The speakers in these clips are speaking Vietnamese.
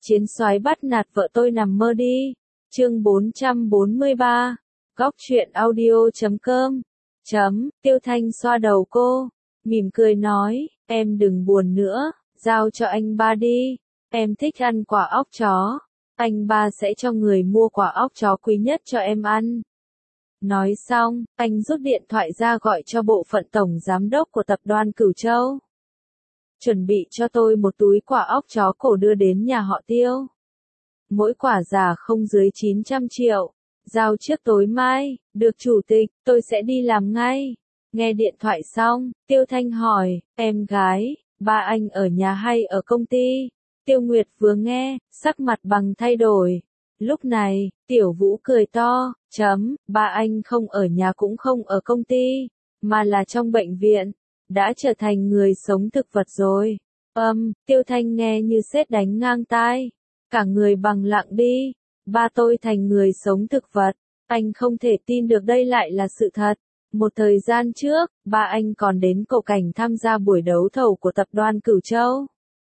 Chiến soái bắt nạt vợ tôi nằm mơ đi. Chương 443. Góc truyện audio.com. Tiêu Thanh xoa đầu cô, mỉm cười nói, em đừng buồn nữa, giao cho anh ba đi. Em thích ăn quả óc chó. Anh ba sẽ cho người mua quả óc chó quý nhất cho em ăn. Nói xong, anh rút điện thoại ra gọi cho bộ phận tổng giám đốc của tập đoàn Cửu Châu. Chuẩn bị cho tôi một túi quả óc chó cổ đưa đến nhà họ Tiêu. Mỗi quả giá không dưới 900 triệu. Giao trước tối mai, được chủ tịch, tôi sẽ đi làm ngay. Nghe điện thoại xong, Tiêu Thanh hỏi, em gái, ba anh ở nhà hay ở công ty? Tiêu Nguyệt vừa nghe, sắc mặt bằng thay đổi. Lúc này, Tiểu Vũ cười to, ba anh không ở nhà cũng không ở công ty, mà là trong bệnh viện, đã trở thành người sống thực vật rồi. Tiêu Thanh nghe như sét đánh ngang tai, cả người bằng lặng đi, ba tôi thành người sống thực vật, anh không thể tin được đây lại là sự thật. Một thời gian trước, ba anh còn đến Cổ Cảnh tham gia buổi đấu thầu của tập đoàn Cửu Châu.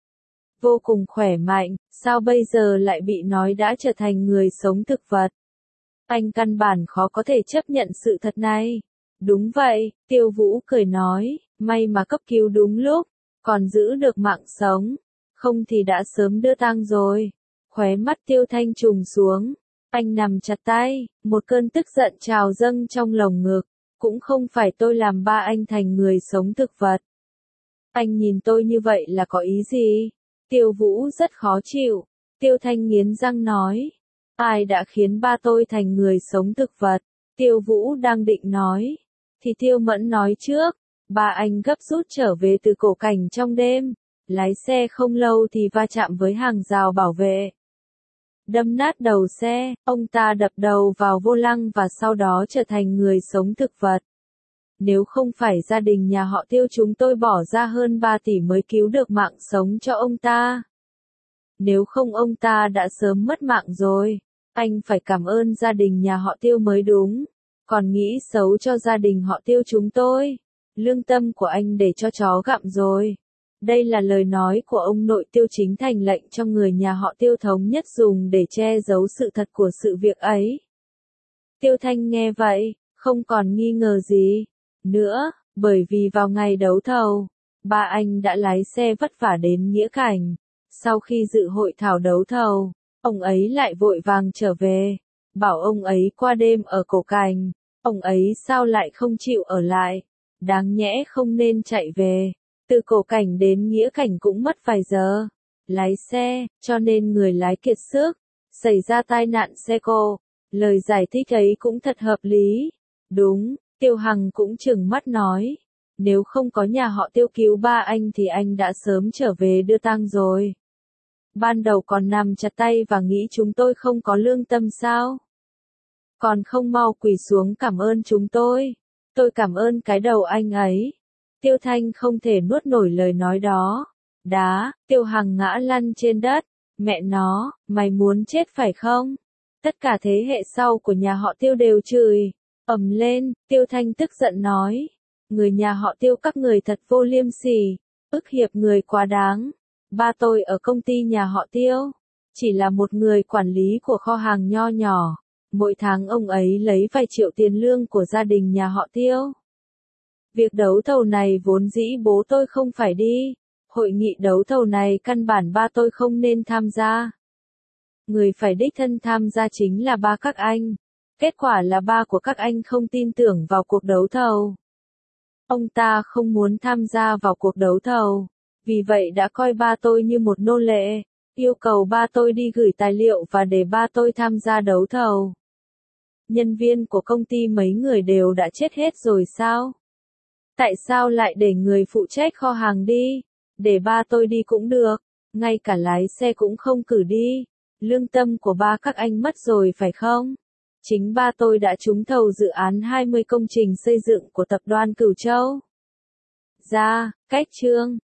Vô cùng khỏe mạnh, sao bây giờ lại bị nói đã trở thành người sống thực vật? Anh căn bản khó có thể chấp nhận sự thật này. Đúng vậy, Tiêu Vũ cười nói, may mà cấp cứu đúng lúc, còn giữ được mạng sống, không thì đã sớm đưa tang rồi. Khóe mắt Tiêu Thanh trùng xuống, anh nằm chặt tay, một cơn tức giận trào dâng trong lồng ngực, cũng không phải tôi làm ba anh thành người sống thực vật. Anh nhìn tôi như vậy là có ý gì? Tiêu Vũ rất khó chịu, Tiêu Thanh nghiến răng nói, ai đã khiến ba tôi thành người sống thực vật? Tiêu Vũ đang định nói, thì Tiêu Mẫn nói trước, ba anh gấp rút trở về từ Cổ Cảnh trong đêm, lái xe không lâu thì va chạm với hàng rào bảo vệ. Đâm nát đầu xe, ông ta đập đầu vào vô lăng và sau đó trở thành người sống thực vật. Nếu không phải gia đình nhà họ Tiêu chúng tôi bỏ ra hơn 3 tỷ mới cứu được mạng sống cho ông ta. Nếu không ông ta đã sớm mất mạng rồi. Anh phải cảm ơn gia đình nhà họ Tiêu mới đúng. Còn nghĩ xấu cho gia đình họ Tiêu chúng tôi. Lương tâm của anh để cho chó gặm rồi. Đây là lời nói của ông nội Tiêu chính thành lệnh cho người nhà họ Tiêu thống nhất dùng để che giấu sự thật của sự việc ấy. Tiêu Thanh nghe vậy, không còn nghi ngờ gì nữa, bởi vì vào ngày đấu thầu, ba anh đã lái xe vất vả đến Nghĩa Cảnh. Sau khi dự hội thảo đấu thầu, ông ấy lại vội vàng trở về, bảo ông ấy qua đêm ở Cổ Cảnh. Ông ấy sao lại không chịu ở lại, đáng nhẽ không nên chạy về. Từ Cổ Cảnh đến Nghĩa Cảnh cũng mất vài giờ lái xe, cho nên người lái kiệt sức, xảy ra tai nạn xe cộ. Lời giải thích ấy cũng thật hợp lý. Đúng, Tiêu Hằng cũng trừng mắt nói, nếu không có nhà họ Tiêu cứu ba anh thì anh đã sớm trở về đưa tang rồi. Ban đầu còn nằm chặt tay và nghĩ chúng tôi không có lương tâm sao? Còn không mau quỳ xuống cảm ơn chúng tôi. Tôi cảm ơn cái đầu anh ấy. Tiêu Thanh không thể nuốt nổi lời nói đó. Tiêu Hằng ngã lăn trên đất. Mẹ nó, mày muốn chết phải không? Tất cả thế hệ sau của nhà họ Tiêu đều chửi ầm lên. Tiêu Thanh tức giận nói, người nhà họ Tiêu các người thật vô liêm sỉ, ức hiếp người quá đáng. Ba tôi ở công ty nhà họ Tiêu, chỉ là một người quản lý của kho hàng nho nhỏ. Mỗi tháng ông ấy lấy vài triệu tiền lương của gia đình nhà họ Tiêu. Việc đấu thầu này vốn dĩ bố tôi không phải đi. Hội nghị đấu thầu này căn bản ba tôi không nên tham gia. Người phải đích thân tham gia chính là ba các anh. Kết quả là ba của các anh không tin tưởng vào cuộc đấu thầu. Ông ta không muốn tham gia vào cuộc đấu thầu. Vì vậy đã coi ba tôi như một nô lệ. Yêu cầu ba tôi đi gửi tài liệu và để ba tôi tham gia đấu thầu. Nhân viên của công ty mấy người đều đã chết hết rồi sao? Tại sao lại để người phụ trách kho hàng đi? Để ba tôi đi cũng được. Ngay cả lái xe cũng không cử đi. Lương tâm của ba các anh mất rồi phải không? Chính ba tôi đã trúng thầu dự án 20 công trình xây dựng của tập đoàn Cửu Châu. Cách chương